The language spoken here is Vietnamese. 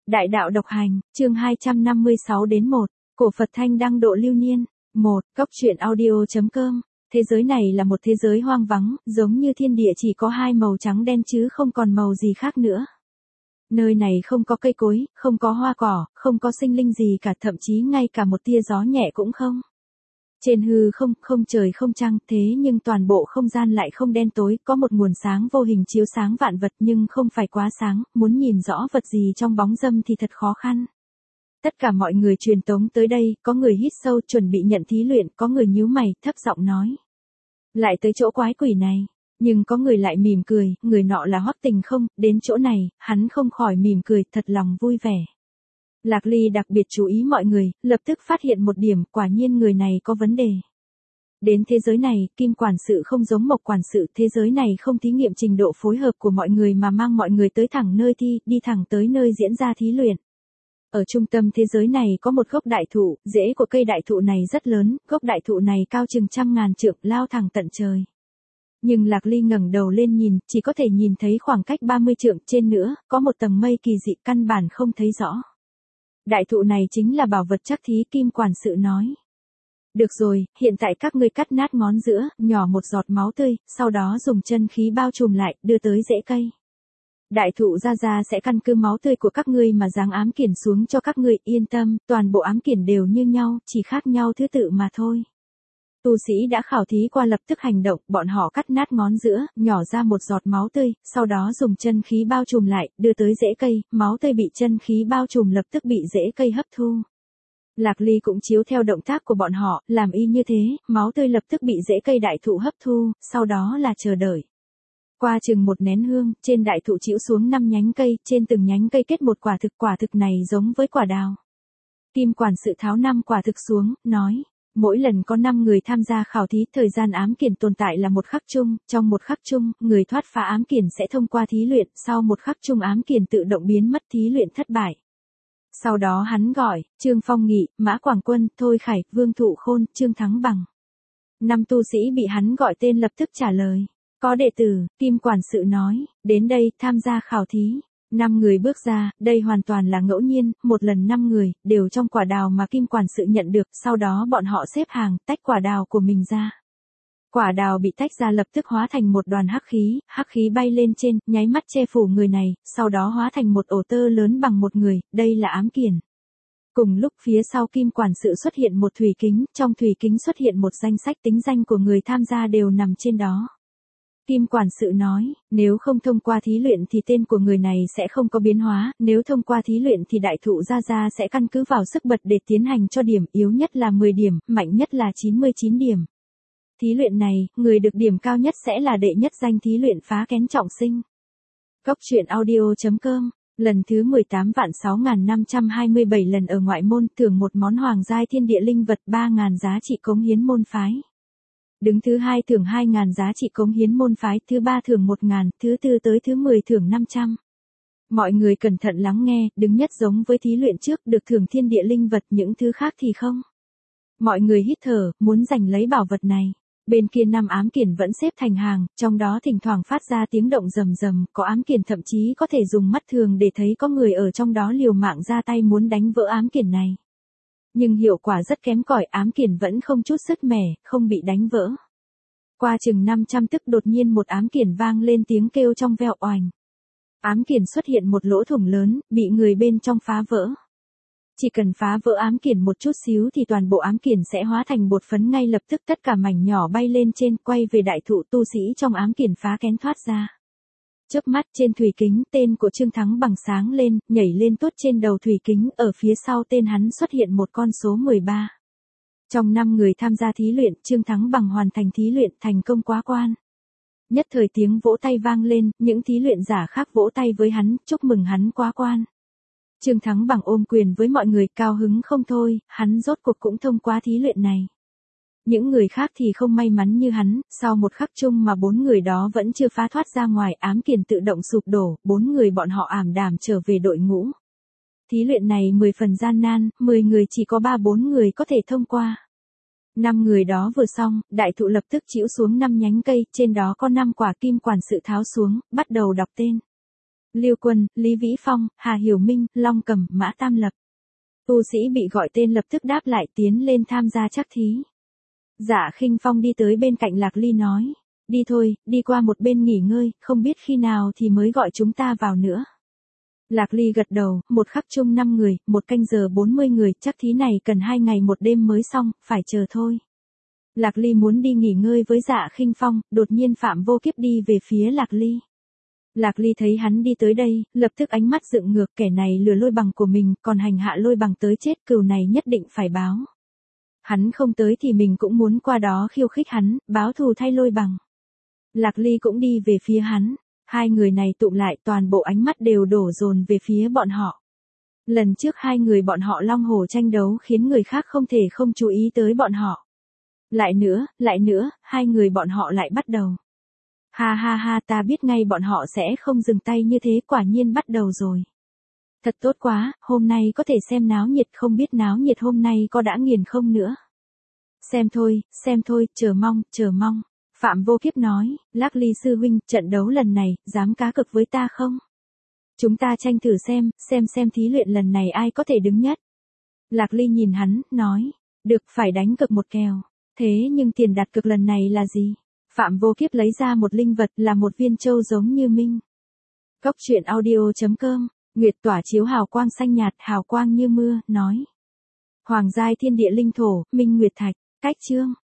Đại đạo độc hành, chương 256 đến 1, cổ Phật Thanh đăng độ lưu niên. 1. Cốc truyện audio.com. Thế giới này là một thế giới hoang vắng, giống như thiên địa chỉ có hai màu trắng đen chứ không còn màu gì khác nữa. Nơi này không có cây cối, không có hoa cỏ, không có sinh linh gì cả, thậm chí ngay cả một tia gió nhẹ cũng không. Trên hư không, không trời không trăng, thế nhưng toàn bộ không gian lại không đen tối, có một nguồn sáng vô hình chiếu sáng vạn vật nhưng không phải quá sáng, muốn nhìn rõ vật gì trong bóng râm thì thật khó khăn. Tất cả mọi người truyền tống tới đây, có người hít sâu chuẩn bị nhận thí luyện, có người nhíu mày, thấp giọng nói. Lại tới chỗ quái quỷ này, nhưng có người lại mỉm cười, người nọ là Hoắc Tình Không, đến chỗ này, hắn không khỏi mỉm cười, thật lòng vui vẻ. Lạc Ly đặc biệt chú ý mọi người, lập tức phát hiện một điểm, quả nhiên người này có vấn đề. Đến thế giới này, Kim quản sự không giống Mộc quản sự, thế giới này không thí nghiệm trình độ phối hợp của mọi người mà mang mọi người tới thẳng nơi thi, đi thẳng tới nơi diễn ra thí luyện. Ở trung tâm thế giới này có một gốc đại thụ, rễ của cây đại thụ này rất lớn, gốc đại thụ này cao chừng 100.000 trượng, lao thẳng tận trời. Nhưng Lạc Ly ngẩng đầu lên nhìn, chỉ có thể nhìn thấy khoảng cách 30 trượng, trên nữa, có một tầng mây kỳ dị căn bản không thấy rõ. Đại thụ này chính là bảo vật chắc thí, Kim quản sự nói. Được rồi, hiện tại các ngươi cắt nát ngón giữa, nhỏ một giọt máu tươi, sau đó dùng chân khí bao trùm lại, đưa tới rễ cây. Đại thụ ra sẽ căn cứ máu tươi của các ngươi mà giáng ám kiển xuống cho các ngươi, yên tâm, toàn bộ ám kiển đều như nhau, chỉ khác nhau thứ tự mà thôi. Tu sĩ đã khảo thí qua lập tức hành động, bọn họ cắt nát ngón giữa, nhỏ ra một giọt máu tươi, sau đó dùng chân khí bao trùm lại, đưa tới rễ cây, máu tươi bị chân khí bao trùm lập tức bị rễ cây hấp thu. Lạc Ly cũng chiếu theo động tác của bọn họ, làm y như thế, máu tươi lập tức bị rễ cây đại thụ hấp thu, sau đó là chờ đợi. Qua chừng một nén hương, trên đại thụ chĩu xuống 5 nhánh cây, trên từng nhánh cây kết một quả thực này giống với quả đào. Kim quản sự tháo 5 quả thực xuống, nói. Mỗi lần có 5 người tham gia khảo thí, thời gian ám kiển tồn tại là 1 khắc chung, trong 1 khắc chung, người thoát phá ám kiển sẽ thông qua thí luyện, sau 1 khắc chung ám kiển tự động biến mất, thí luyện thất bại. Sau đó hắn gọi, Trương Phong Nghị, Mã Quảng Quân, Thôi Khải, Vương Thụ Khôn, Trương Thắng Bằng. 5 tu sĩ bị hắn gọi tên lập tức trả lời. Có đệ tử, Kim quản sự nói, đến đây, tham gia khảo thí. 5 người bước ra, đây hoàn toàn là ngẫu nhiên, một lần 5 người, đều trong quả đào mà Kim quản sự nhận được, sau đó bọn họ xếp hàng, tách quả đào của mình ra. Quả đào bị tách ra lập tức hóa thành một đoàn hắc khí bay lên trên, nháy mắt che phủ người này, sau đó hóa thành một ổ tơ lớn bằng một người, đây là ám kiển. Cùng lúc phía sau Kim quản sự xuất hiện một thủy kính, trong thủy kính xuất hiện một danh sách, tính danh của người tham gia đều nằm trên đó. Kim quản sự nói, nếu không thông qua thí luyện thì tên của người này sẽ không có biến hóa, nếu thông qua thí luyện thì đại thụ ra sẽ căn cứ vào sức bật để tiến hành cho điểm, yếu nhất là 10 điểm, mạnh nhất là 99 điểm. Thí luyện này, người được điểm cao nhất sẽ là đệ nhất danh thí luyện phá kén trọng sinh. Cốc truyện audio.com. Lần thứ 18.6527 lần ở ngoại môn, thưởng một món hoàng giai thiên địa linh vật 3.000 giá trị cống hiến môn phái. Đứng thứ 2 thưởng 2.000 giá trị cống hiến môn phái, thứ 3 thưởng 1.000, thứ 4 tới thứ 10 thưởng 500. Mọi người cẩn thận lắng nghe, đứng nhất giống với thí luyện trước, được thưởng thiên địa linh vật, những thứ khác thì không. Mọi người hít thở, muốn giành lấy bảo vật này. Bên kia 5 ám kiển vẫn xếp thành hàng, trong đó thỉnh thoảng phát ra tiếng động rầm rầm, có ám kiển thậm chí có thể dùng mắt thường để thấy có người ở trong đó liều mạng ra tay muốn đánh vỡ ám kiển này. Nhưng hiệu quả rất kém cỏi, ám kiển vẫn không chút sức mẻ, không bị đánh vỡ. Qua chừng 500 tức đột nhiên một ám kiển vang lên tiếng kêu trong veo oành. Ám kiển xuất hiện một lỗ thủng lớn, bị người bên trong phá vỡ. Chỉ cần phá vỡ ám kiển một chút xíu thì toàn bộ ám kiển sẽ hóa thành bột phấn ngay lập tức, tất cả mảnh nhỏ bay lên trên, quay về đại thụ, tu sĩ trong ám kiển phá kén thoát ra. Chớp mắt trên thủy kính, tên của Trương Thắng Bằng sáng lên, nhảy lên tuốt trên đầu thủy kính, ở phía sau tên hắn xuất hiện một con số 13. Trong 5 người tham gia thí luyện, Trương Thắng Bằng hoàn thành thí luyện, thành công quá quan. Nhất thời tiếng vỗ tay vang lên, những thí luyện giả khác vỗ tay với hắn, chúc mừng hắn quá quan. Trương Thắng Bằng ôm quyền với mọi người, cao hứng không thôi, hắn rốt cuộc cũng thông qua thí luyện này. Những người khác thì không may mắn như hắn, sau 1 khắc chung mà 4 người đó vẫn chưa phá thoát ra ngoài, ám kiển tự động sụp đổ, 4 người bọn họ ảm đạm trở về đội ngũ. Thí luyện này 10 phần gian nan, 10 người chỉ có 3-4 người có thể thông qua. 5 người đó vừa xong, đại thụ lập tức chĩu xuống 5 nhánh cây, trên đó có 5 quả. Kim quản sự tháo xuống, bắt đầu đọc tên. Lưu Quân, Lý Vĩ Phong, Hà Hiểu Minh, Long Cầm, Mã Tam Lập. Tu sĩ bị gọi tên lập tức đáp lại tiến lên tham gia trắc thí. Dạ Khinh Phong đi tới bên cạnh Lạc Ly nói. Đi thôi, đi qua một bên nghỉ ngơi, không biết khi nào thì mới gọi chúng ta vào nữa. Lạc Ly gật đầu, một khắc chung 5 người, 1 canh giờ 40 người, chắc thí này cần 2 ngày 1 đêm mới xong, phải chờ thôi. Lạc Ly muốn đi nghỉ ngơi với Dạ Khinh Phong, đột nhiên Phạm Vô Kiếp đi về phía Lạc Ly. Lạc Ly thấy hắn đi tới đây, lập tức ánh mắt dựng ngược, kẻ này lừa Lôi Bằng của mình, còn hành hạ Lôi Bằng tới chết, cừu này nhất định phải báo. Hắn không tới thì mình cũng muốn qua đó khiêu khích hắn, báo thù thay Lôi Bằng. Lạc Ly cũng đi về phía hắn, hai người này tụm lại, toàn bộ ánh mắt đều đổ dồn về phía bọn họ. Lần trước hai người bọn họ long hổ tranh đấu khiến người khác không thể không chú ý tới bọn họ. Lại nữa, hai người bọn họ lại bắt đầu. Ha ha ha, ta biết ngay bọn họ sẽ không dừng tay như thế, quả nhiên bắt đầu rồi. Thật tốt quá, hôm nay có thể xem náo nhiệt, không biết náo nhiệt hôm nay có đã nghiền không nữa. Xem thôi, chờ mong. Phạm Vô Kiếp nói, Lạc Ly sư huynh, trận đấu lần này, dám cá cược với ta không? Chúng ta tranh thử xem thí luyện lần này ai có thể đứng nhất. Lạc Ly nhìn hắn, nói, được, phải đánh cược một kèo. Thế nhưng tiền đặt cược lần này là gì? Phạm Vô Kiếp lấy ra một linh vật, là một viên châu giống như minh. Cốc truyện audio.com, Nguyệt tỏa chiếu hào quang xanh nhạt, hào quang như mưa, nói. Hoàng giai thiên địa linh thổ, minh nguyệt thạch, cách chương.